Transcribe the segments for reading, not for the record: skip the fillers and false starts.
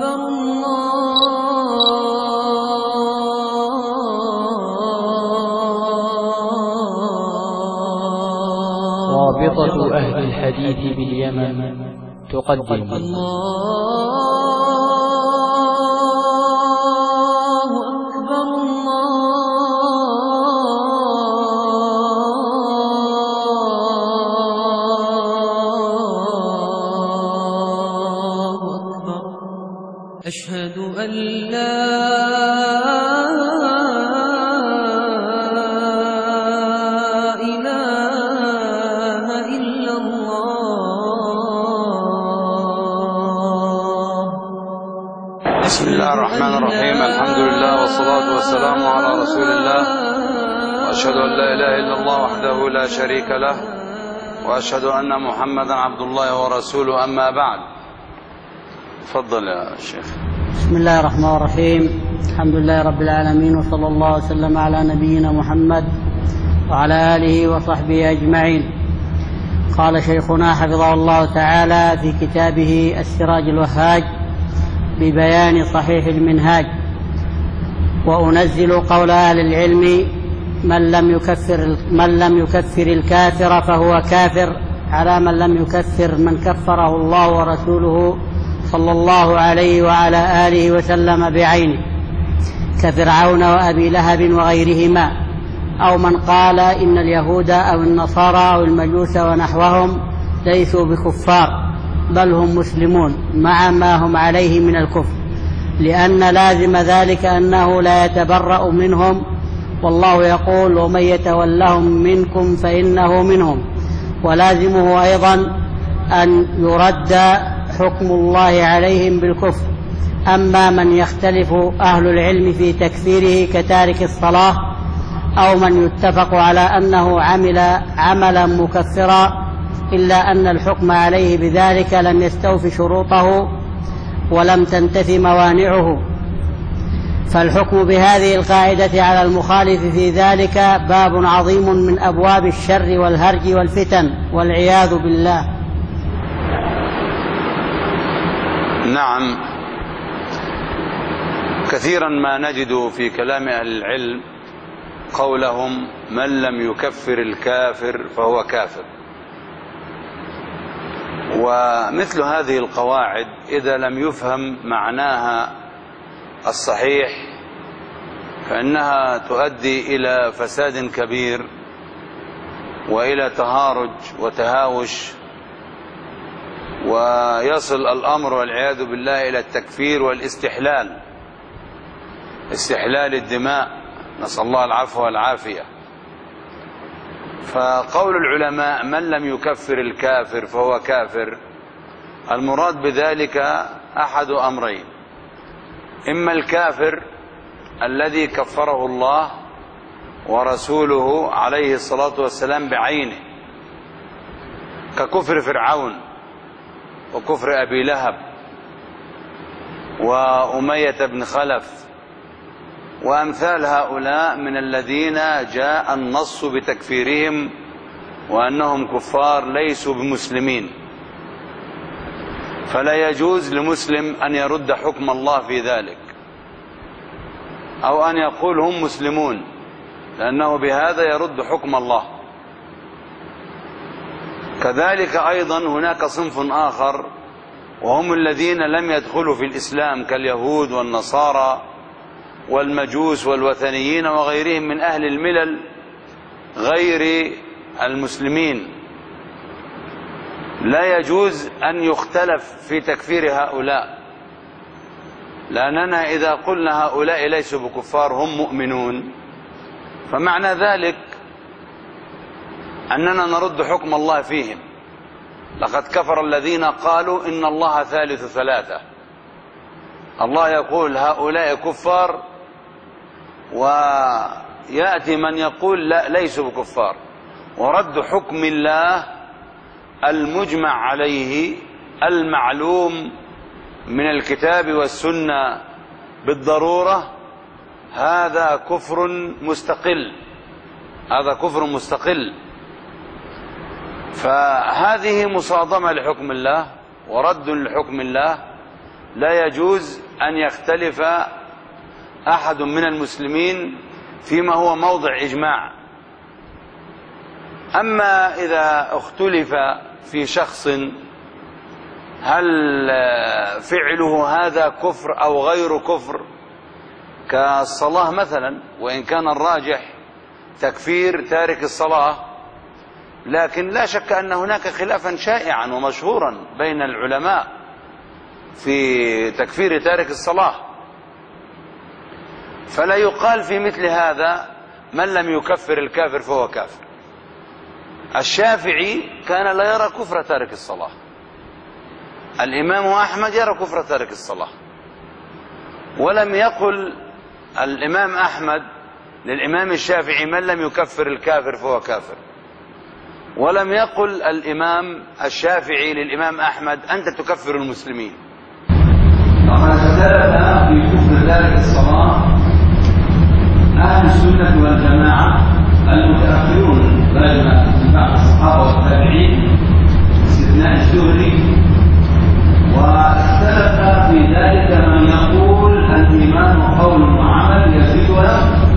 رابطة أهل الحديث باليمن تقدم أشهد أن لا إله إلا الله. بسم الله الرحمن الرحيم. الحمد لله والصلاة والسلام على رسول الله، وأشهد أن لا إله إلا الله وحده لا شريك له، وأشهد أن محمدا عبد الله ورسوله، أما بعد. تفضل يا شيخ. بسم الله الرحمن الرحيم. الحمد لله رب العالمين، وصلى الله وسلم على نبينا محمد وعلى آله وصحبه أجمعين. قال شيخنا حفظه الله تعالى في كتابه السراج الوهاج ببيان صحيح المنهاج: وأنزل قول أهل العلم: من لم يكفر الكافر فهو كافر، على من لم يكفر من كفره الله ورسوله صلى الله عليه وعلى آله وسلم بعينه، كفرعون وأبي لهب وغيرهما، أو من قال إن اليهود أو النصارى أو المجوس ونحوهم ليسوا بكفار بل هم مسلمون مع ما هم عليه من الكفر، لأن لازم ذلك أنه لا يتبرأ منهم، والله يقول: ومن يتولهم منكم فإنه منهم. ولازمه أيضا أن يرد حكم الله عليهم بالكفر. أما من يختلف أهل العلم في تكفيره كتارك الصلاة، أو من يتفق على أنه عمل عملا مكفرا إلا أن الحكم عليه بذلك لم يستوف شروطه ولم تنتف موانعه، فالحكم بهذه القاعدة على المخالف في ذلك باب عظيم من أبواب الشر والهرج والفتن، والعياذ بالله. نعم، كثيرا ما نجد في كلام أهل العلم قولهم: من لم يكفر الكافر فهو كافر. ومثل هذه القواعد إذا لم يفهم معناها الصحيح فإنها تؤدي إلى فساد كبير وإلى تهارج وتهاوش، ويصل الأمر والعياذ بالله إلى التكفير والاستحلال، استحلال الدماء، نسأل الله العفو والعافية. فقول العلماء: من لم يكفر الكافر فهو كافر، المراد بذلك أحد أمرين: إما الكافر الذي كفره الله ورسوله عليه الصلاة والسلام بعينه، ككفر فرعون وكفر أبي لهب وأمية بن خلف وأمثال هؤلاء من الذين جاء النص بتكفيرهم وأنهم كفار ليسوا بمسلمين، فلا يجوز لمسلم أن يرد حكم الله في ذلك أو أن يقول هم مسلمون، لأنه بهذا يرد حكم الله. كذلك أيضا هناك صنف آخر، وهم الذين لم يدخلوا في الإسلام كاليهود والنصارى والمجوس والوثنيين وغيرهم من أهل الملل غير المسلمين. لا يجوز أن يختلف في تكفير هؤلاء، لأننا إذا قلنا هؤلاء ليسوا بكفار هم مؤمنون، فمعنى ذلك أننا نرد حكم الله فيهم. لقد كفر الذين قالوا إن الله ثالث ثلاثة. الله يقول هؤلاء كفار، ويأتي من يقول لا ليسوا بكفار، ورد حكم الله المجمع عليه المعلوم من الكتاب والسنة بالضرورة، هذا كفر مستقل، هذا كفر مستقل. فهذه مصادمة لحكم الله ورد لحكم الله، لا يجوز أن يختلف أحد من المسلمين فيما هو موضع إجماع. أما إذا اختلف في شخص هل فعله هذا كفر أو غير كفر، كالصلاة مثلا، وإن كان الراجح تكفير تارك الصلاة، لكن لا شك أن هناك خلافا شائعا ومشهورا بين العلماء في تكفير تارك الصلاة، فلا يقال في مثل هذا من لم يكفر الكافر فهو كافر. الشافعي كان لا يرى كفر تارك الصلاة، الإمام أحمد يرى كفر تارك الصلاة، ولم يقل الإمام أحمد للإمام الشافعي من لم يكفر الكافر فهو كافر، ولم يقل الإمام الشافعي للإمام أحمد أنت تكفر المسلمين. وقد اختلف في كفر تارك الصلاة أهل السنة والجماعة المتأخرون من بعد الصحابة والتابعين باستثناء الزهري، واختلف في ذلك من يقول الإيمان قول وعمل يزيد وينقص.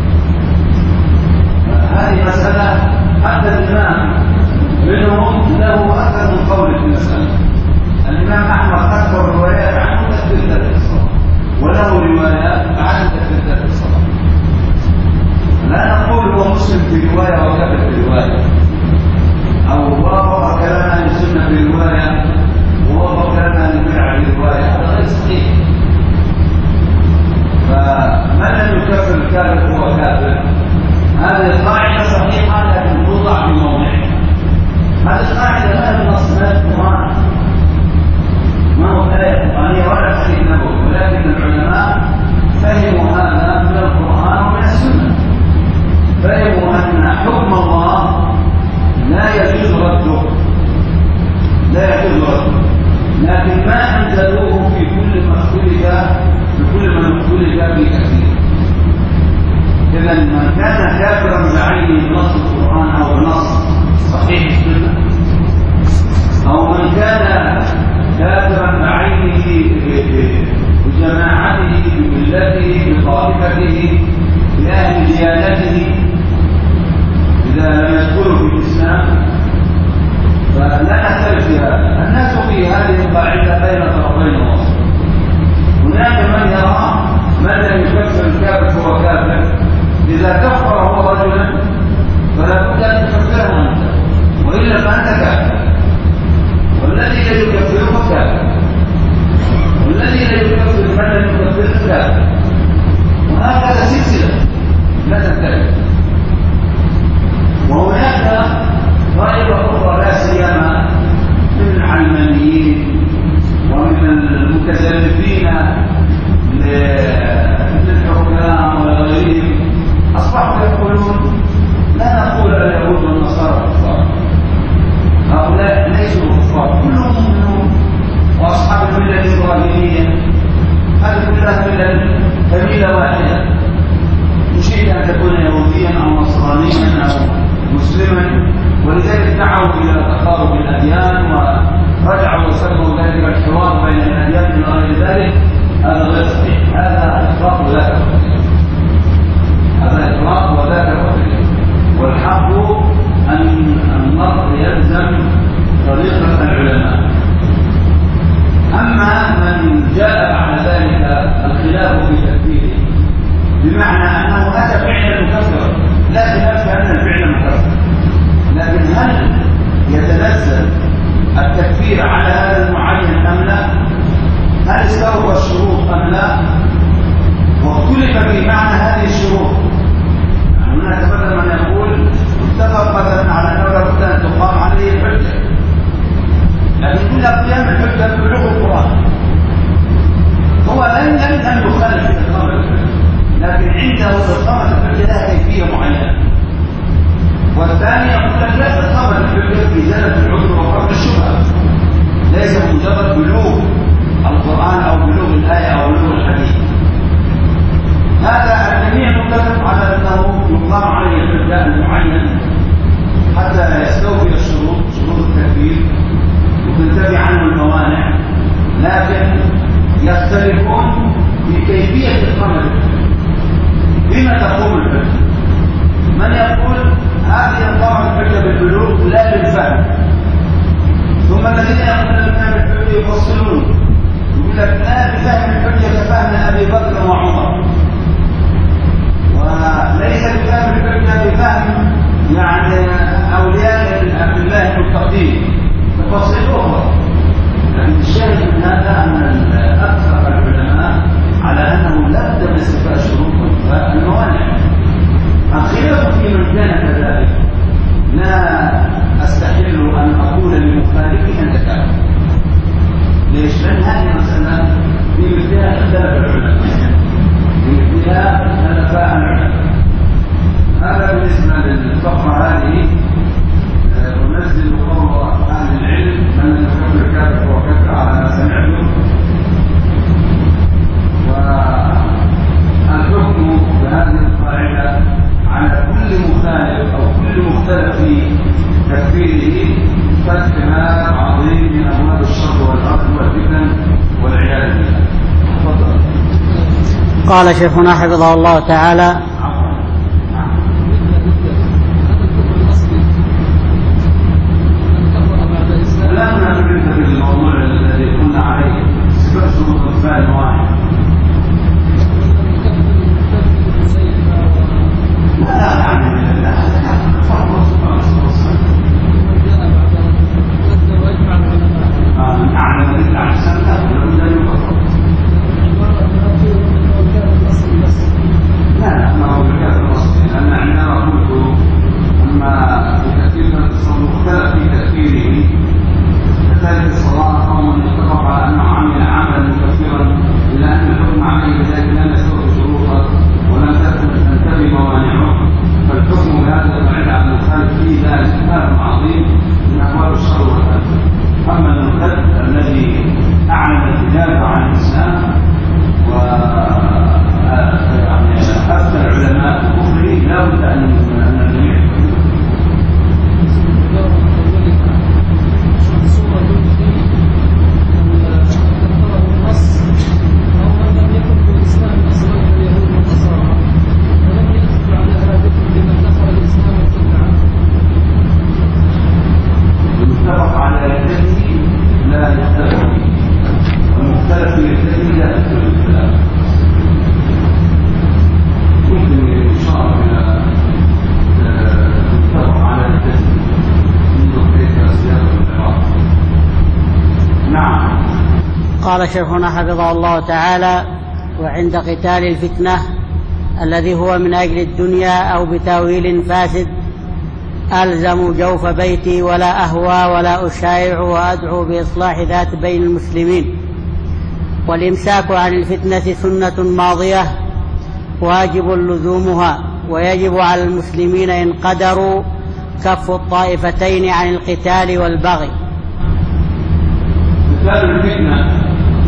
هذه مسألة حتى الإمام منهم له أكثر من قول في المسألة. الإمام أحمد أكثر الروايات عنه تكفير تارك الصلاة، وله روايات عن تكفير تارك الصلاة. لا نقول هو مسلم في رواية وكافر في رواية، أو وافق كلام أهل السنة في رواية ووافق كلام أهل البدع في رواية، هذا غير صحيح. فمن لم يكفر الكافر هو كافر، هذه القاعدة صحيحة لكن توضع في موضعها. هذه القاعدة لا بالنص لا بالقرآن، ما هو آية قرآنية ولا حديث نبوي، ولكن العلماء فهموا هذا من القرآن ومن السنة، فهموا أن حكم الله لا يجوز رده، لكن ما أنزلوه في كل ما اختلف في كثير. إذا من كان كافرا بعينه بنص القرآن أو بنص صحيح السنة، أو من كان كافرا بعينه بجماعته بملته بطائفته بأهل ديانته، إذا لم يدخلوا في الإسلام فلا نختلف في هذا. الناس في هذه القاعدة بين طرفين وسط. هناك من يرى من لم يكفر الكافر فهو كافر، إذا كفر هو رجلا فلا بد أن تكفره أنت، وإلا فأنت كافر. والذي لا يكفره كافر، والذي لا يكفر من لم يكفره كافر، وهكذا سلسلة لا تنتهي. وهناك طائفة أخرى لا سيما من العلمانيين ومن المتزلفين للحكام وغيرهم، أصبحوا يقولون لا نقول اليهود والنصارى كفار، هؤلاء ليسوا كفار، كلهم مؤمنون وأصحاب الملة الإبراهيمية، هذه كلها ملة كميلة واحدة. يشير أن تكون يهوديا أو نصرانيا أو مسلما، ولذلك دعوا إلى تقارب الأديان ورجعوا وسموا ذلك الحوار بين الأديان إلى غير ذلك. هذا غير صحيح، هذا إفراط وذاك تفريط، هذا إفراط وذاك تفريط. والحق أن المرء يلزم طريقة العلماء. أما من جاء بعد ذلك الخلاف في تكفيره بمعنى أنه أتى فعلا مكفرا، لا خلاف أن الفعل مكفر، لكن هل يتنزل التكفير على هذا المعين أم لا؟ هل استوفى الشروط أم لا؟ واختلف في معنى هذه الشروط. هناك مثلا من يقول اتفق مثلا على أنه لابد أن تقام عليه الحجة، لكن كل قيام الحجة بلغة القرآن، هو لم يخالف في إقامة الحجة، لكن عنده إقامة الحجة لها كيفية معينة. والثاني يقول لك لا، إقامة الحجة في زلة العذر وقبل الشبهة، ليس مجرد بلوغ القرآن أو بلوغ الآية أو بلوغ الحديث. هذا الجميع متفق على أنه يقام عليه الحجة المعين حتى يستوفي الشروط، شروط التكفير، وتنتفي عنه الموانع. لكن يختلفون في كيفية إقامة الحجة. بما تقوم الحجة؟ من يقول هذه إقامة الحجة بالبلوغ لا بالفهم، ثم الذين يقولون بفهم الحجة يفصلون يقول لك لا بفهم الحجة كفهم أبي بكر وعمر، وليس بفهم الحجة بفهم يعني أولياء الله المتقين، تفاصيل أخرى. لكن الشاهد من هذا أن أكثر العلماء على أنه لا بد من استيفاء الشروط والموانع. الخلاف في من كان كذلك لا أستحل أن أقول لمخالفه أنت كافر. ليش؟ لأن هذه المسألة في مثلها اختلاف العلماء، في مثلها خلفاء العلماء. هذا بالنسبة للفقرة هذه. ونزل قول أهل العلم من لم يكفر كافر فهو كافر على ما سمعتم. والحكم بهذه القاعدة على كل مخالف أو كل مختلف في تكفيره فاتهام عظيم من أبواب الشر والأرض والفتن والعياذ بالله. تفضل. قال شيخنا حفظه الله تعالى: الموضوع الذي قلنا عليه سبب شروط الفعل واحد. لا يعني لا أعلم أن الأحسن لا يفضل. لا ما هو بالكافر الأصلي، لأن عندما قلت أما بكثير من التصور مختلف في تأثيره كذلك الصلاة قوم يتفق على أنه عمل عملا مكفرا إلا أن الحكم عليه بذلك لم يسبق شروطه ولم تنتبه موانعه، فالحكم بهذا القاعدة على المخالف فيه ذلك كتاب عظيم من أبواب الشر والفتن. أما المرتد الذي أعلن الكتاب عن الإسلام يعني أفتى العلماء بكفره لا بد أن الجميع المتفق على يده لا يختلف فيه، والمختلف في يده لا يختلف فيه. ممكن يشار إلى المتفق على يده منذ كيف سياق العراق. نعم. قال شيخنا حفظه الله تعالى: وعند قتال الفتنة الذي هو من أجل الدنيا أو بتاويل فاسد ألزم جوف بيتي ولا أهوى ولا أشايع وأدعو بإصلاح ذات بين المسلمين. والإمساك عن الفتنة سنة ماضية واجب لزومها، ويجب على المسلمين إن قدروا كف الطائفتين عن القتال والبغي. قتال الفتنة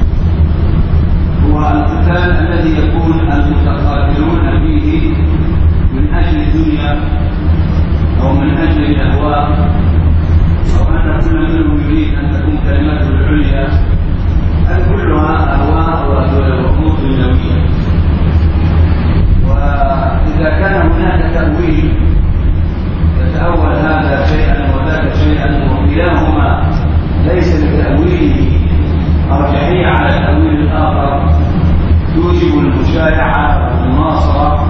هو القتال الذي يكون المتقاتلون فيه من أجل الدنيا أو من أجل الأهواء، أو أن كل منهم يريد أن تكون كلمته العليا. هذه كلها أهواء وأمور دنيوية. وإذا كان هناك تأويل يتأول هذا شيئا وذاك شيئا وكلاهما ليس لتأويله أرجحية على التأويل الآخر توجب المشايعة والمناصرة،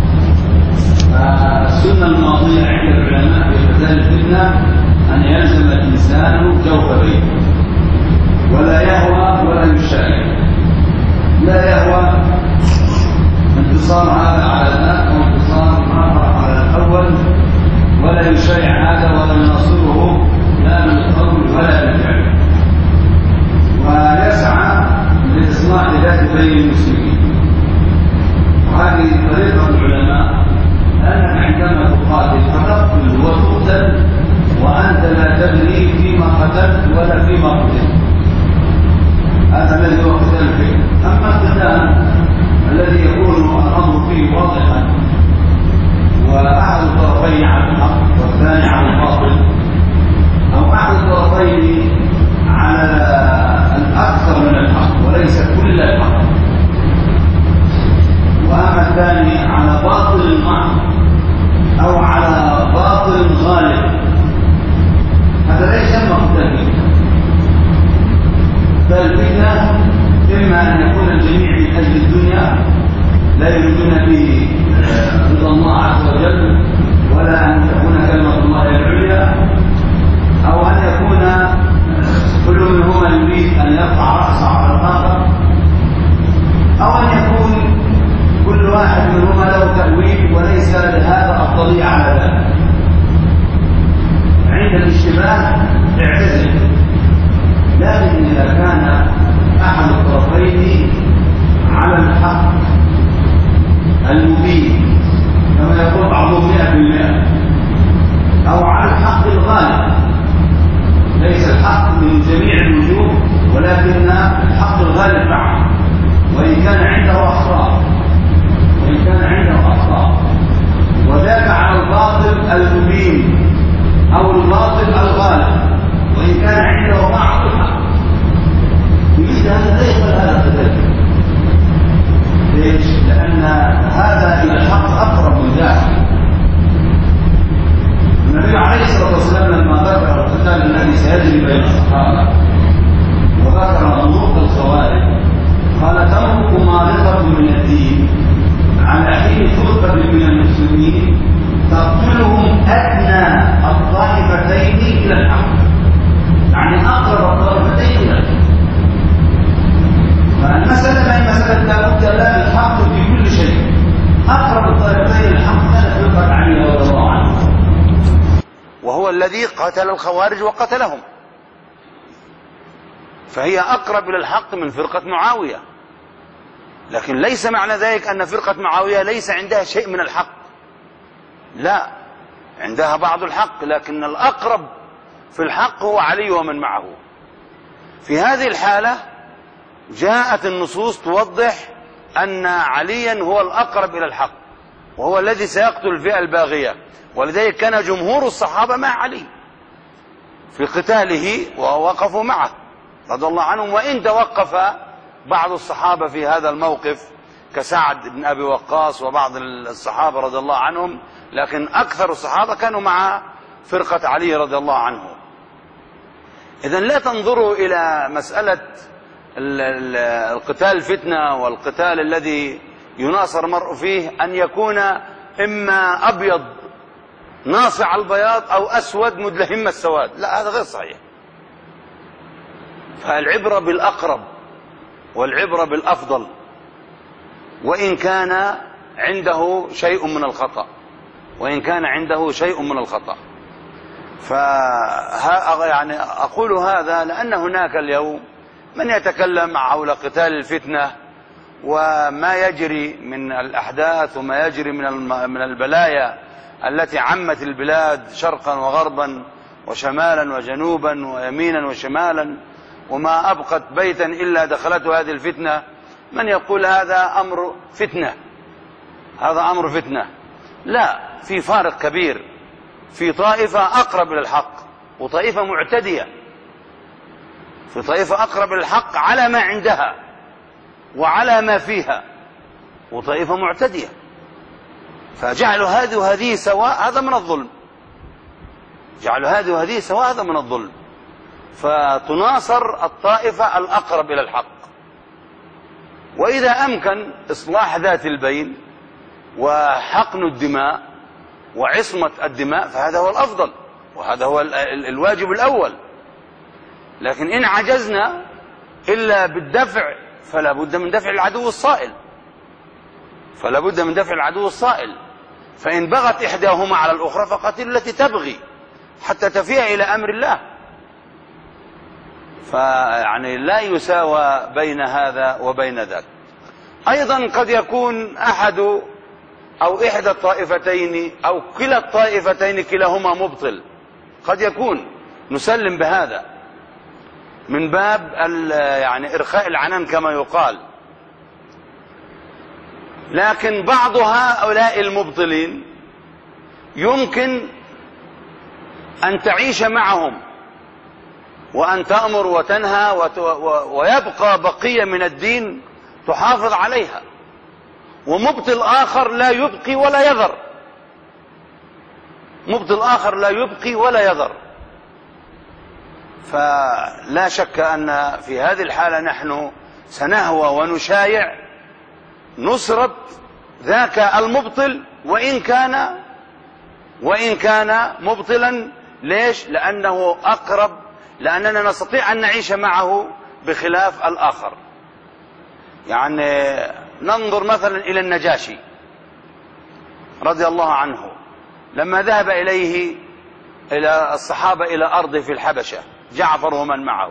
السنة الماضية عند العلماء في قتال الفتنة أن يلزم الإنسان جوف بيته ولا يهوى ولا يشايع. لا يهوى انتصار هذا على ذاك وانتصار آخر على الأول، ولا يشايع هذا ولا يناصره لا بالقول ولا بالفعل، ويسعى لإصلاح ذات بين المسلمين. وهذه طريقة العلماء، أنك عندما تقاتل فتقتل وتقتل وأنت لا تدري فيما قتلت ولا فيما قتلت. هذا الذي هو قتال الفتنة. أما القتال الذي يكون الأمر فيه واضحا وأحد الطرفين على الحق والثاني على الباطل، أو أحد الطرفين على الأكثر من الحق وليس كل فالفتنة إما أن يكون الجميع من أجل الدنيا لا يريدون به رضا الله عز وجل ولا أن تكون كلمة الله العليا، أو أن يكون كل منهما يريد أن يرفع رأسه على الآخر، أو أن يكون كل واحد منهما له تأويل وليس لهذا أفضلية على ذلك. عند الاشتباه اعتزل، لكن إذا كان أحد الطرفين على الحق المبين كما يقول بعضهم 100% أو على الحق الغالب، ليس الحق من جميع الوجوه ولكن الحق الغالب معه، وإن كان عنده أخطاء وذاك على الباطل المبين أو الباطل الغالب، وإن كان عنده بعض الحق يريد هذا لا يقبل هذا التدرج. ليش؟ لأن هذا إلى الحق أقرب من ذاك. النبي عليه الصلاة والسلام لما ذكر القتال الذي سيجري بين الصحابة وذكر منوط الخوارج قال: تمرق مارقة من الدين على حين فرقة من المسلمين تقتلهم أدنى الطائفتين إلى الحق، يعني أقرب الطائفتين إلى الحق. فالمسألة ما هي مسألة لابد لا الحق في كل شيء، أقرب الطائفتين إلى الحق كانت فرقة علي رضي الله عنه، وهو الذي قتل الخوارج وقتلهم، فهي أقرب إلى الحق من فرقة معاوية. لكن ليس معنى ذلك أن فرقة معاوية ليس عندها شيء من الحق، لا، عندها بعض الحق، لكن الأقرب في الحق هو علي ومن معه. في هذه الحالة جاءت النصوص توضح أن عليا هو الأقرب إلى الحق وهو الذي سيقتل الفئة الباغية، ولذلك كان جمهور الصحابة مع علي في قتاله ووقفوا معه رضي الله عنهم، وإن توقف بعض الصحابة في هذا الموقف كسعد بن أبي وقاص وبعض الصحابة رضي الله عنهم، لكن أكثر الصحابة كانوا مع فرقة علي رضي الله عنه. إذن لا تنظروا إلى مسألة القتال الفتنة والقتال الذي يناصر المرء فيه أن يكون إما أبيض ناصع البياض أو أسود مدلهم السواد، لا، هذا غير صحيح. فالعبرة بالأقرب والعبرة بالأفضل، وإن كان عنده شيء من الخطأ، يعني أقول هذا لأن هناك اليوم من يتكلم حول قتال الفتنة وما يجري من الأحداث وما يجري من البلايا التي عمت البلاد شرقا وغربا وشمالا وجنوبا ويمينا وشمالا، وما أبقت بيتا إلا دخلته هذه الفتنة. من يقول هذا أمر فتنة، لا، في فارق كبير، في طائفة أقرب إلى الحق وطائفة معتدية، في طائفة أقرب إلى الحق على ما عندها وعلى ما فيها، وطائفة معتدية، فجعلوا هذه وهذه سواء هذا من الظلم، فتناصر الطائفة الأقرب إلى الحق. وإذا أمكن إصلاح ذات البين وحقن الدماء وعصمة الدماء فهذا هو الأفضل وهذا هو الواجب الأول. لكن إن عجزنا إلا بالدفع فلا بد من دفع العدو الصائل، فإن بغت إحداهما على الأخرى فقاتلوا التي تبغي حتى تفيء إلى أمر الله. فيعني لا يساوى بين هذا وبين ذاك. أيضا قد يكون أحد أو إحدى الطائفتين أو كلا الطائفتين كلاهما مبطل، قد يكون نسلم بهذا من باب يعني إرخاء العنان كما يقال. لكن بعض هؤلاء المبطلين يمكن أن تعيش معهم وأن تأمر وتنهى ويبقى بقية من الدين تحافظ عليها، ومبطل آخر لا يبقي ولا يذر. فلا شك أن في هذه الحالة نحن سنهوى ونشايع نصرة ذاك المبطل وإن كان مبطلا. ليش؟ لأنه أقرب، لأننا نستطيع أن نعيش معه بخلاف الآخر. يعني ننظر مثلا إلى النجاشي رضي الله عنه لما ذهب إلى الصحابة إلى أرضه في الحبشة، جعفر ومن معه،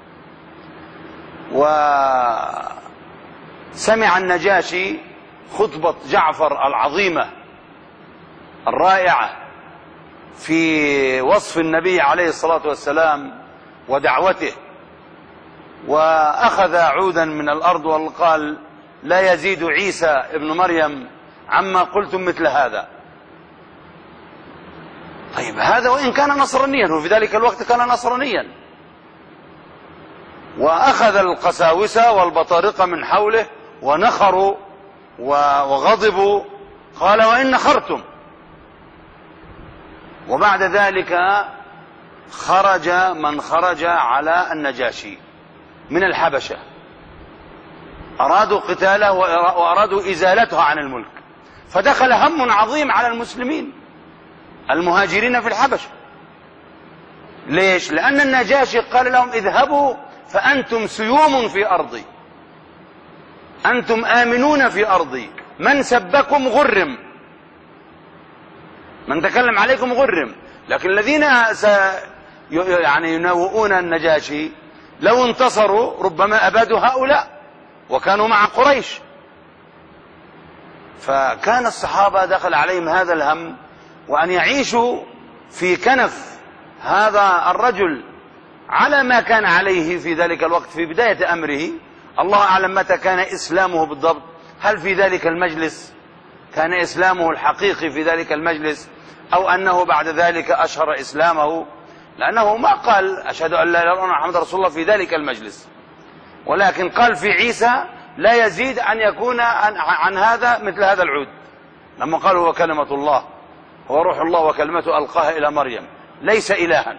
وسمع النجاشي خطبة جعفر العظيمة الرائعة في وصف النبي عليه الصلاة والسلام ودعوته، وأخذ عودا من الأرض وقال: لا يزيد عيسى ابن مريم عما قلتم مثل هذا. طيب هذا وإن كان نصرانيا، وفي ذلك الوقت كان نصرانيا، وأخذ القساوسة والبطارقة من حوله ونخروا وغضبوا، قال: وإن نخرتم. وبعد ذلك خرج من خرج على النجاشي من الحبشة، أرادوا قتاله وأرادوا إزالته عن الملك، فدخل هم عظيم على المسلمين المهاجرين في الحبشة. ليش؟ لأن النجاشي قال لهم: اذهبوا فأنتم سيوم في أرضي، أنتم آمنون في أرضي، من سبكم غرم، من تكلم عليكم غرم. لكن الذين يناوئون النجاشي لو انتصروا ربما أبادوا هؤلاء وكانوا مع قريش. فكان الصحابة دخل عليهم هذا الهم، وأن يعيشوا في كنف هذا الرجل على ما كان عليه في ذلك الوقت في بداية أمره. الله أعلم متى كان إسلامه بالضبط، هل في ذلك المجلس كان إسلامه الحقيقي في ذلك المجلس، أو أنه بعد ذلك أشهر إسلامه، لأنه ما قال أشهد أن لا إله إلا الله محمد رسول الله في ذلك المجلس، ولكن قال في عيسى لا يزيد أن يكون عن هذا مثل هذا العود، لما قال هو كلمة الله، هو روح الله وكلمته ألقاها إلى مريم، ليس إلها.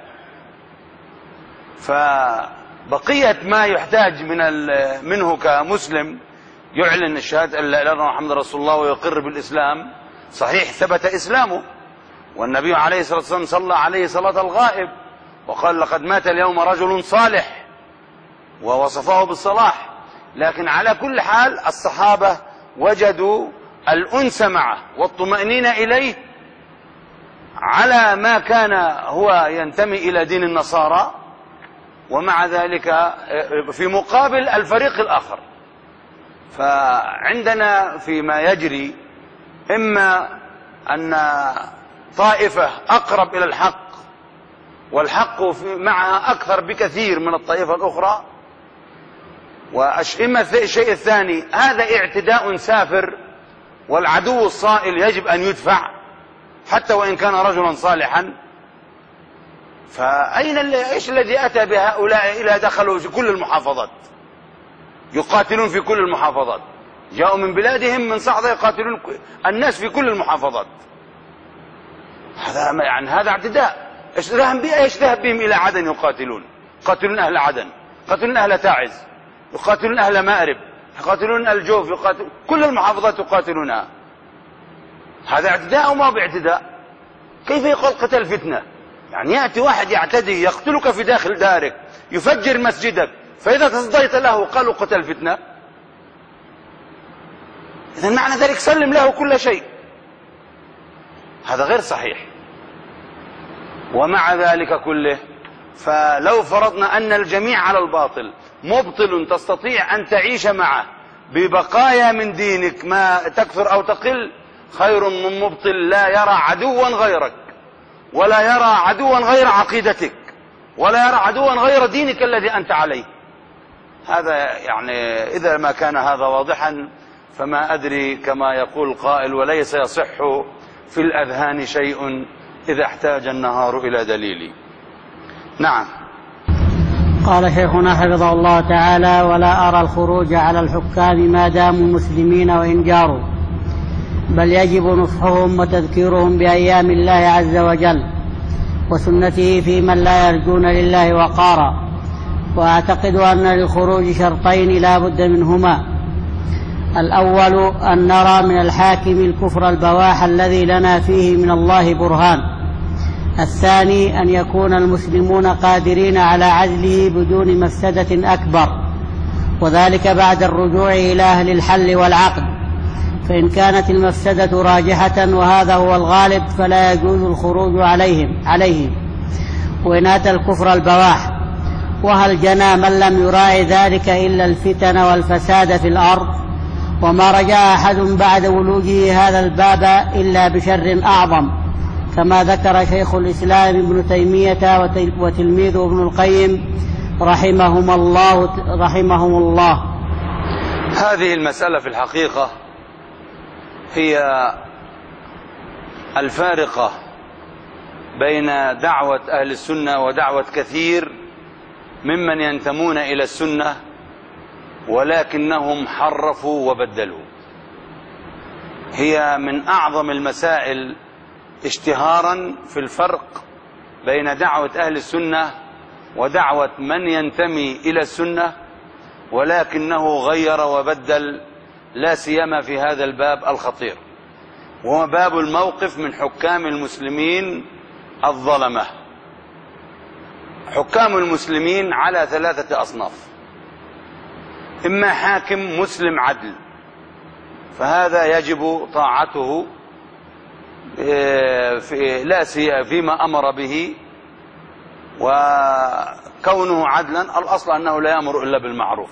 فبقية ما يحتاج منه كمسلم يعلن الشهادة أن لا إله إلا الله محمد رسول الله ويقر بالإسلام، صحيح ثبت إسلامه، والنبي عليه الصلاة والسلام صلى عليه صلاة الغائب وقال: لقد مات اليوم رجل صالح، ووصفه بالصلاح. لكن على كل حال الصحابة وجدوا الأنس معه والطمأنينة إليه على ما كان هو ينتمي إلى دين النصارى، ومع ذلك في مقابل الفريق الآخر. فعندنا فيما يجري إما أن طائفة أقرب إلى الحق والحق معها أكثر بكثير من الطائفة الأخرى، وإما الشيء الثاني هذا اعتداء سافر، والعدو الصائل يجب أن يدفع حتى وإن كان رجلا صالحا. فأين إيش الذي أتى بهؤلاء إلى دخلوا في كل المحافظات، يقاتلون في كل المحافظات، جاءوا من بلادهم من صعدة يقاتلون الناس في كل المحافظات. هذا اعتداء. ايش ذهب بهم إلى عدن يقاتلون أهل عدن، يقاتلون أهل تعز، يقاتلون أهل مأرب، يقاتلون الجوف، كل المحافظات يقاتلونها. هذا اعتداء أو ما باعتداء؟ كيف يقول قتل فتنة؟ يعني يأتي واحد يعتدي يقتلك في داخل دارك، يفجر مسجدك، فإذا تصديت له قالوا قتل فتنة. إذن معنى ذلك سلم له كل شيء، هذا غير صحيح. ومع ذلك كله فلو فرضنا أن الجميع على الباطل، مبطل تستطيع أن تعيش معه ببقايا من دينك ما تكثر أو تقل، خير من مبطل لا يرى عدوا غيرك، ولا يرى عدوا غير عقيدتك، ولا يرى عدوا غير دينك الذي أنت عليه. هذا يعني إذا ما كان هذا واضحا فما أدري، كما يقول قائل: وليس يصح في الأذهان شيء إذا احتاج النهار إلى دليل. نعم. قال شيخنا حفظه الله تعالى: ولا أرى الخروج على الحكام ما داموا مسلمين وإن جاروا، بل يجب نصحهم وتذكيرهم بأيام الله عز وجل، وسنته في من لا يرجون لله وقارا. وأعتقد أن للخروج شرطين لا بد منهما: الأول أن نرى من الحاكم الكفر البواح الذي لنا فيه من الله برهان. الثاني أن يكون المسلمون قادرين على عزله بدون مفسدة أكبر، وذلك بعد الرجوع إلى أهل الحل والعقد. فإن كانت المفسدة راجحة وهذا هو الغالب فلا يجوز الخروج عليه وإن أتى الكفر البواح. وهل جنى من لم يراعي ذلك إلا الفتن والفساد في الأرض؟ وما رجع أحد بعد ولوجه هذا الباب إلا بشر أعظم، كما ذكر شيخ الإسلام ابن تيمية وتلميذه ابن القيم رحمهم الله. هذه المسألة في الحقيقة هي الفارقة بين دعوة أهل السنة ودعوة كثير ممن ينتمون إلى السنة ولكنهم حرفوا وبدلوا. هي من أعظم المسائل اشتهارا في الفرق بين دعوة أهل السنة ودعوة من ينتمي إلى السنة ولكنه غير وبدل، لا سيما في هذا الباب الخطير، وهو باب الموقف من حكام المسلمين الظلمة. حكام المسلمين على 3 أصناف: إما حاكم مسلم عدل، فهذا يجب طاعته فيما أمر به، وكونه عدلا الأصل أنه لا يأمر إلا بالمعروف.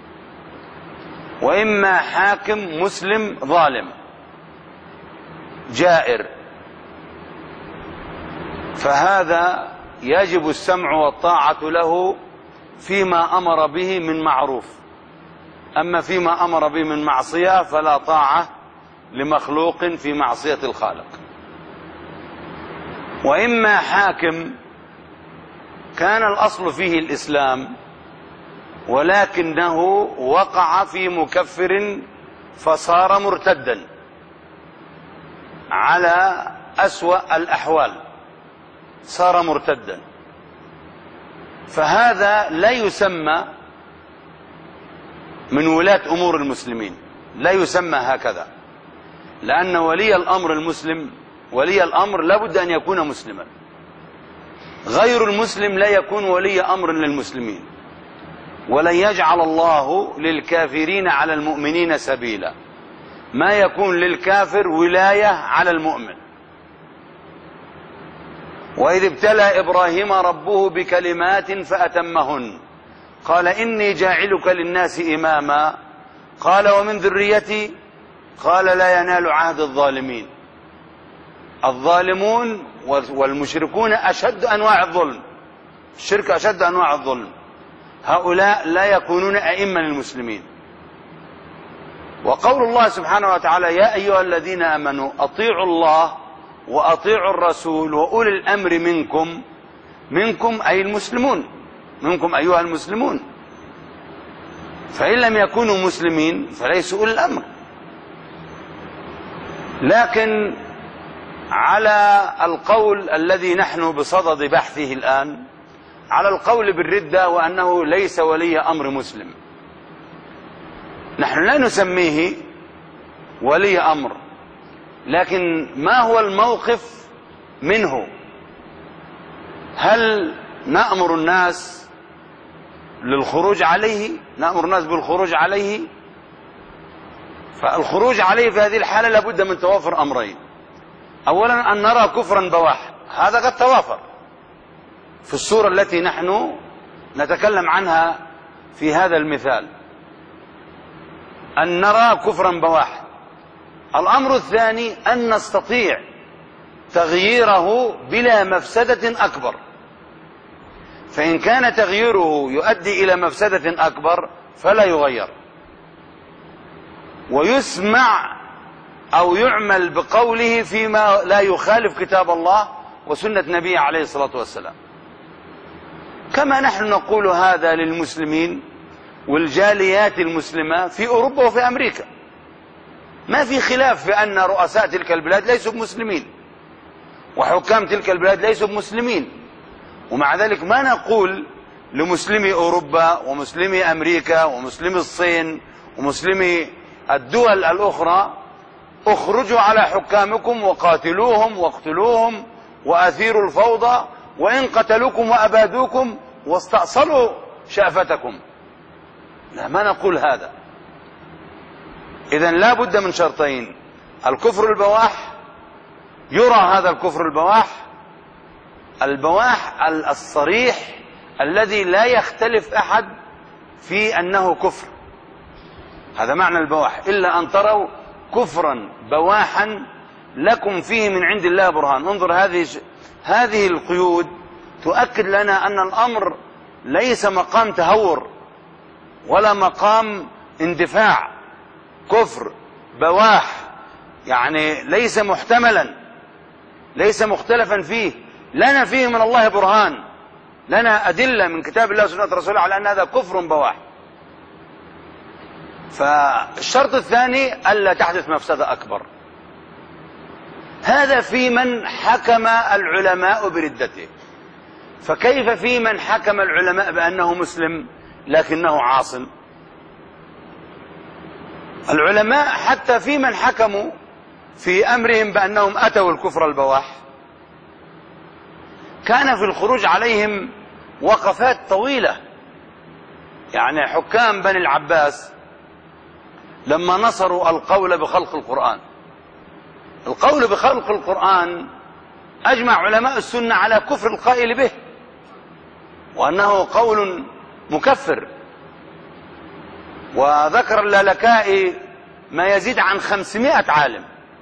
وإما حاكم مسلم ظالم جائر، فهذا يجب السمع والطاعة له فيما أمر به من معروف، أما فيما أمر به من معصية فلا طاعة لمخلوق في معصية الخالق. وإما حاكم كان الأصل فيه الإسلام ولكنه وقع في مكفر فصار مرتدا على أسوأ الأحوال، صار مرتدا، فهذا لا يسمى من ولاة أمور المسلمين، لا يسمى هكذا، لأن ولي الأمر المسلم ولي الأمر لابد أن يكون مسلما. غير المسلم لا يكون ولي أمر للمسلمين، ولن يجعل الله للكافرين على المؤمنين سبيلا، ما يكون للكافر ولاية على المؤمن. وإذ ابتلى إبراهيم ربه بكلمات فأتمهن قال إني جاعلك للناس إماما قال ومن ذريتي قال لا ينال عهد الظالمين. الظالمون والمشركون أشد أنواع الظلم، الشرك أشد أنواع الظلم، هؤلاء لا يكونون أئمة للمسلمين. وقول الله سبحانه وتعالى يا أيها الذين آمنوا أطيعوا الله وأطيعوا الرسول وأولي الأمر منكم أي المسلمون، منكم أيها المسلمون، فإن لم يكونوا مسلمين فليسوا أولي الأمر. لكن على القول الذي نحن بصدد بحثه الآن، على القول بالردة وأنه ليس ولي أمر مسلم، نحن لا نسميه ولي أمر، لكن ما هو الموقف منه؟ هل نأمر الناس للخروج عليه؟ نأمر الناس بالخروج عليه؟ فالخروج عليه في هذه الحالة لابد من توافر أمرين: أولا أن نرى كفرا بواحا، هذا قد توافر في الصورة التي نحن نتكلم عنها في هذا المثال، أن نرى كفرا بواحا. الأمر الثاني أن نستطيع تغييره بلا مفسدة أكبر، فإن كان تغييره يؤدي إلى مفسدة أكبر فلا يغير، ويسمع أو يعمل بقوله فيما لا يخالف كتاب الله وسنة نبيه عليه الصلاة والسلام. كما نحن نقول هذا للمسلمين والجاليات المسلمة في أوروبا وفي أمريكا، ما في خلاف في أن رؤساء تلك البلاد ليسوا مسلمين، وحكام تلك البلاد ليسوا مسلمين، ومع ذلك ما نقول لمسلمي أوروبا ومسلمي أمريكا ومسلمي الصين ومسلمي الدول الأخرى اخرجوا على حكامكم وقاتلوهم واقتلوهم وأثيروا الفوضى وإن قتلوكم وأبادوكم واستأصلوا شأفتكم. لا، ما نقول هذا. إذن لا بد من شرطين: الكفر البواح، يرى هذا الكفر البواح الصريح الذي لا يختلف أحد في أنه كفر، هذا معنى البواح، إلا أن تروا كفرا بواحا لكم فيه من عند الله برهان. انظر، هذه القيود تؤكد لنا أن الأمر ليس مقام تهور ولا مقام اندفاع، كفر بواح يعني ليس محتملا، ليس مختلفا فيه، لنا فيه من الله برهان، لنا أدلة من كتاب الله وسنة رسوله على أن هذا كفر بواح. فالشرط الثاني ألا تحدث مفسدة أكبر. هذا في من حكم العلماء بردته، فكيف في من حكم العلماء بأنه مسلم لكنه عاصم؟ العلماء حتى في من حكموا في أمرهم بأنهم أتوا الكفر البواح كان في الخروج عليهم وقفات طويلة. يعني حكام بني العباس لما نصروا القول بخلق القرآن، القول بخلق القرآن أجمع علماء السنة على كفر القائل به وأنه قول مكفر، وذكر اللالكائي ما يزيد عن 500 عالم.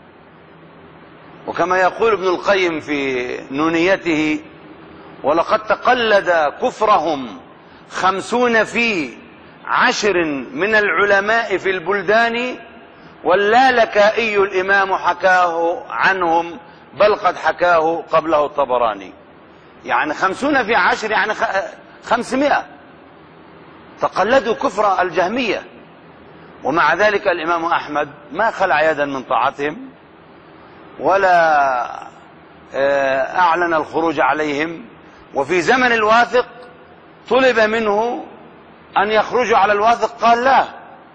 وكما يقول ابن القيم في نونيته: ولقد تقلد كفرهم 50 في 10 من العلماء في البلدان، واللالكائي الإمام حكاه عنهم بل قد حكاه قبله الطبراني. يعني 50 في 10 يعني 500 تقلدوا كفر الجهمية، ومع ذلك الإمام أحمد ما خلع يدا من طاعتهم ولا أعلن الخروج عليهم. وفي زمن الواثق طلب منه أن يخرجوا على الواثق، قال: لا،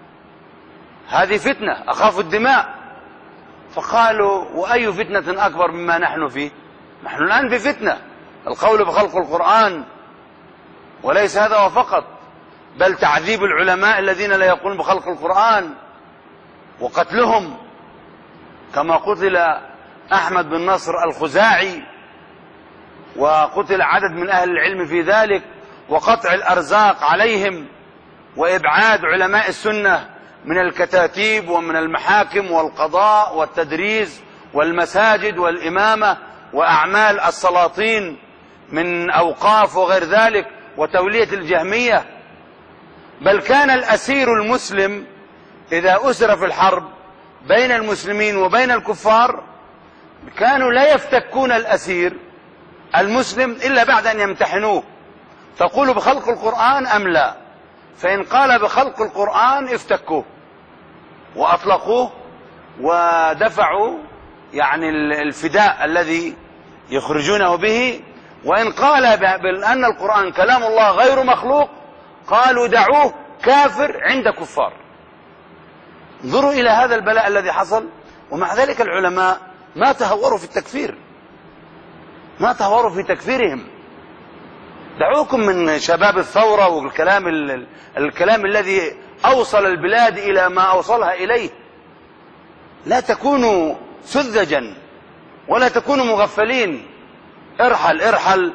هذه فتنة أخاف الدماء. فقالوا: وأي فتنة أكبر مما نحن فيه؟ نحن الآن بفتنة، القول بخلق القرآن، وليس هذا فقط، بل تعذيب العلماء الذين لا يقولون بخلق القرآن وقتلهم، كما قتل أحمد بن نصر الخزاعي وقتل عدد من أهل العلم في ذلك، وقطع الأرزاق عليهم، وإبعاد علماء السنة من الكتاتيب ومن المحاكم والقضاء والتدريس والمساجد والإمامة وأعمال السلاطين من أوقاف وغير ذلك، وتولية الجهمية. بل كان الأسير المسلم إذا أسر في الحرب بين المسلمين وبين الكفار كانوا لا يفتكون الأسير المسلم إلا بعد أن يمتحنوه، تقول بخلق القرآن أم لا؟ فإن قال بخلق القرآن افتكوه وأطلقوه ودفعوا يعني الفداء الذي يخرجونه به. وإن قال بأن القرآن كلام الله غير مخلوق قالوا دعوه كافر عند كفار. انظروا إلى هذا البلاء الذي حصل، ومع ذلك العلماء ما تهوروا في التكفير، ما تهوروا في تكفيرهم. دعوكم من شباب الثورة والكلام الذي أوصل البلاد إلى ما أوصلها إليه. لا تكونوا سذجا ولا تكونوا مغفلين. ارحل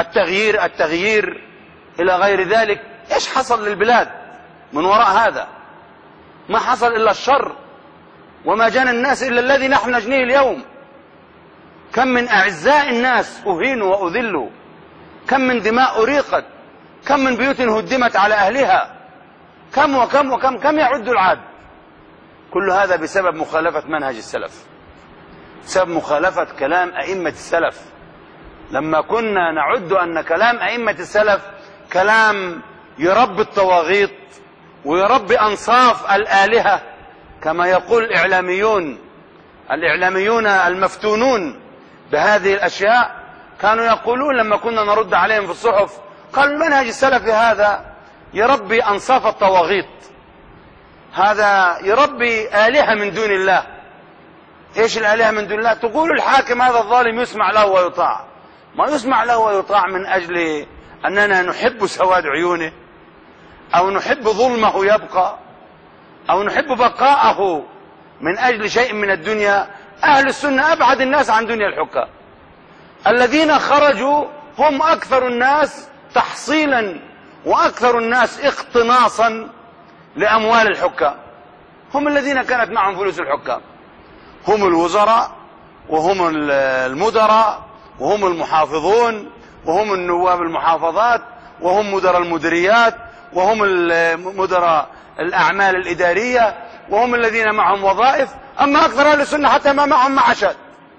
التغيير إلى غير ذلك. إيش حصل للبلاد من وراء هذا؟ ما حصل إلا الشر، وما جنى الناس إلا الذي نحن نجنيه اليوم. كم من أعزاء الناس أهينوا وأذلوا، كم من دماء أريقت، كم من بيوت هدمت على أهلها، كم وكم وكم، كم يعد العاد. كل هذا بسبب مخالفة منهج السلف، بسبب مخالفة كلام أئمة السلف. لما كنا نعد أن كلام أئمة السلف كلام يربي الطواغيت ويربي أنصاف الآلهة، كما يقول الإعلاميون المفتونون بهذه الأشياء كانوا يقولون لما كنا نرد عليهم في الصحف، قالوا المنهج السلفي هذا يربي أنصاف الطواغيت، هذا يربي آلهة من دون الله. ايش الآلهة من دون الله؟ تقول الحاكم هذا الظالم يسمع له ويطاع، ما يسمع له ويطاع من أجل أننا نحب سواد عيونه أو نحب ظلمه يبقى أو نحب بقاءه من أجل شيء من الدنيا. أهل السنة أبعد الناس عن دنيا الحكام، الذين خرجوا هم أكثر الناس تحصيلا وأكثر الناس اقتناصا لأموال الحكام، هم الذين كانت معهم فلوس الحكام، هم الوزراء وهم المدراء وهم المحافظون وهم النواب المحافظات وهم مدراء المديريات وهم مدراء الأعمال الإدارية وهم الذين معهم وظائف. أما أكثر أهل السنة حتى ما معهم معاشات،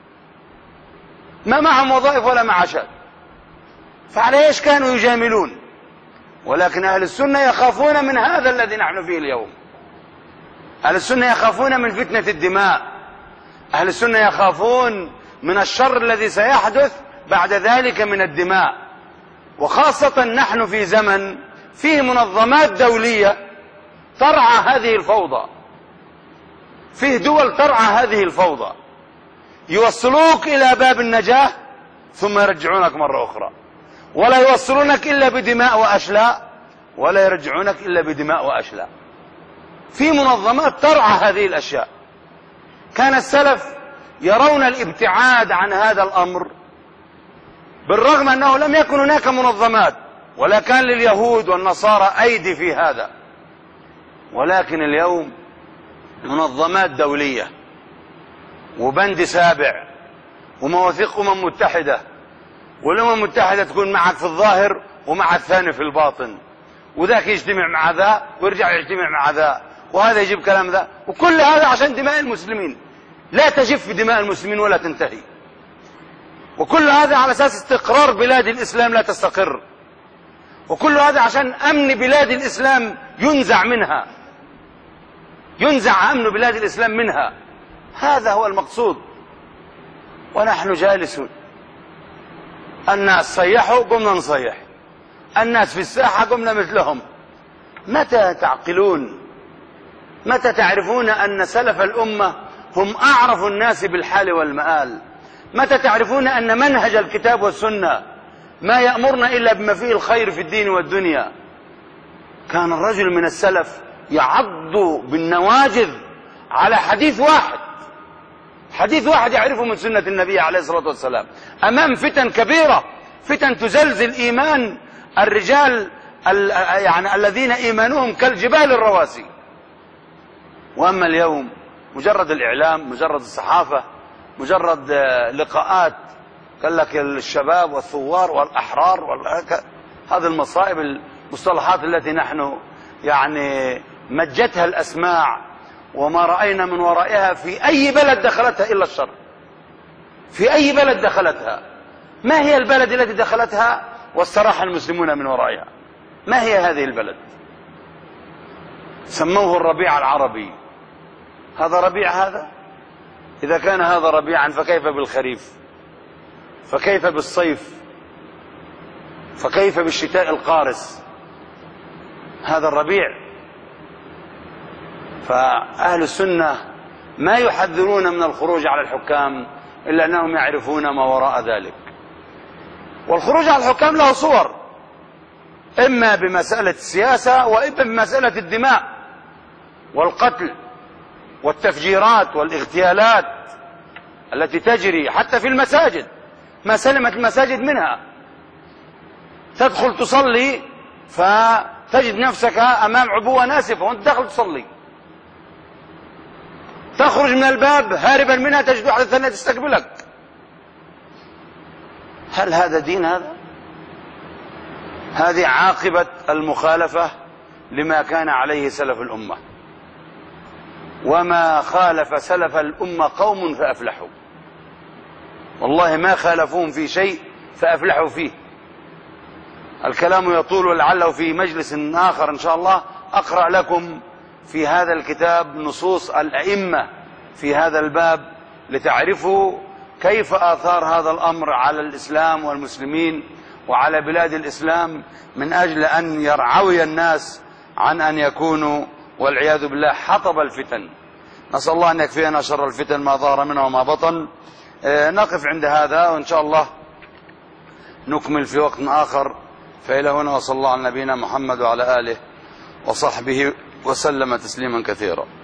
ما معهم وظائف ولا معاشات، فعلى ايش كانوا يجاملون؟ ولكن أهل السنة يخافون من هذا الذي نحن فيه اليوم. أهل السنة يخافون من فتنة الدماء، أهل السنة يخافون من الشر الذي سيحدث بعد ذلك من الدماء، وخاصة نحن في زمن فيه منظمات دولية ترعى هذه الفوضى، فيه دول ترعى هذه الفوضى، يوصلوك إلى باب النجاة ثم يرجعونك مرة أخرى، ولا يوصلونك إلا بدماء وأشلاء، ولا يرجعونك إلا بدماء وأشلاء. في منظمات ترعى هذه الأشياء. كان السلف يرون الابتعاد عن هذا الأمر، بالرغم أنه لم يكن هناك منظمات ولا كان لليهود والنصارى أيدي في هذا، ولكن اليوم منظمات دولية وبند سابع ومواثيق متحدة، والأمم المتحدة تكون معك في الظاهر ومع الثاني في الباطن، وذاك يجتمع مع ذا ويرجع يجتمع مع ذا، وهذا يجيب كلام ذا، وكل هذا عشان دماء المسلمين لا تجف دماء المسلمين ولا تنتهي، وكل هذا على أساس استقرار بلاد الإسلام لا تستقر، وكل هذا عشان أمن بلاد الإسلام ينزع منها، ينزع أمن بلاد الإسلام منها. هذا هو المقصود. ونحن جالسون، الناس صيحوا قمنا نصيح، الناس في الساحة قمنا مثلهم. متى تعقلون؟ متى تعرفون أن سلف الأمة هم أعرف الناس بالحال والمآل؟ متى تعرفون أن منهج الكتاب والسنة ما يأمرنا إلا بما فيه الخير في الدين والدنيا؟ كان الرجل من السلف يعض بالنواجذ على حديث واحد، حديث واحد يعرفه من سنة النبي عليه الصلاة والسلام، أمام فتن كبيرة، فتن تزلزل إيمان الرجال يعني الذين إيمانهم كالجبال الرواسي. وأما اليوم مجرد الإعلام، مجرد الصحافة، مجرد لقاءات، قال لك الشباب والثوار والأحرار هذه المصائب، المصطلحات التي نحن يعني مجتها الأسماع وما رأينا من ورائها في أي بلد دخلتها إلا الشر. في أي بلد دخلتها؟ ما هي البلد التي دخلتها واستراح المسلمون من ورائها؟ ما هي هذه البلد؟ سموه الربيع العربي. هذا ربيع هذا؟ إذا كان هذا ربيعا فكيف بالخريف؟ فكيف بالصيف؟ فكيف بالشتاء القارس؟ هذا الربيع. فأهل السنة ما يحذرون من الخروج على الحكام إلا أنهم يعرفون ما وراء ذلك. والخروج على الحكام له صور، إما بمسألة السياسة وإما بمسألة الدماء والقتل والتفجيرات والاغتيالات التي تجري حتى في المساجد، ما سلمت المساجد منها. تدخل تصلي فتجد نفسك أمام عبوة ناسفة وأنت داخل تصلي، تخرج من الباب هاربا منها تجد واحدة ثانية تستقبلك. هل هذا دين؟ هذه عاقبة المخالفة لما كان عليه سلف الأمة. وما خالف سلف الأمة قوم فأفلحوا، والله ما خالفوهم في شيء فأفلحوا فيه. الكلام يطول ولعله في مجلس آخر إن شاء الله أقرأ لكم في هذا الكتاب نصوص الأئمة في هذا الباب لتعرفوا كيف آثار هذا الأمر على الإسلام والمسلمين وعلى بلاد الإسلام من أجل أن يرعوي الناس عن أن يكونوا والعياذ بالله حطب الفتن. نسأل الله أن يكفينا شر الفتن ما ظهر منها وما بطن. نقف عند هذا وإن شاء الله نكمل في وقت آخر. فإلى هنا وصلى الله على نبينا محمد وعلى آله وصحبه وسلم تسليما كثيرا.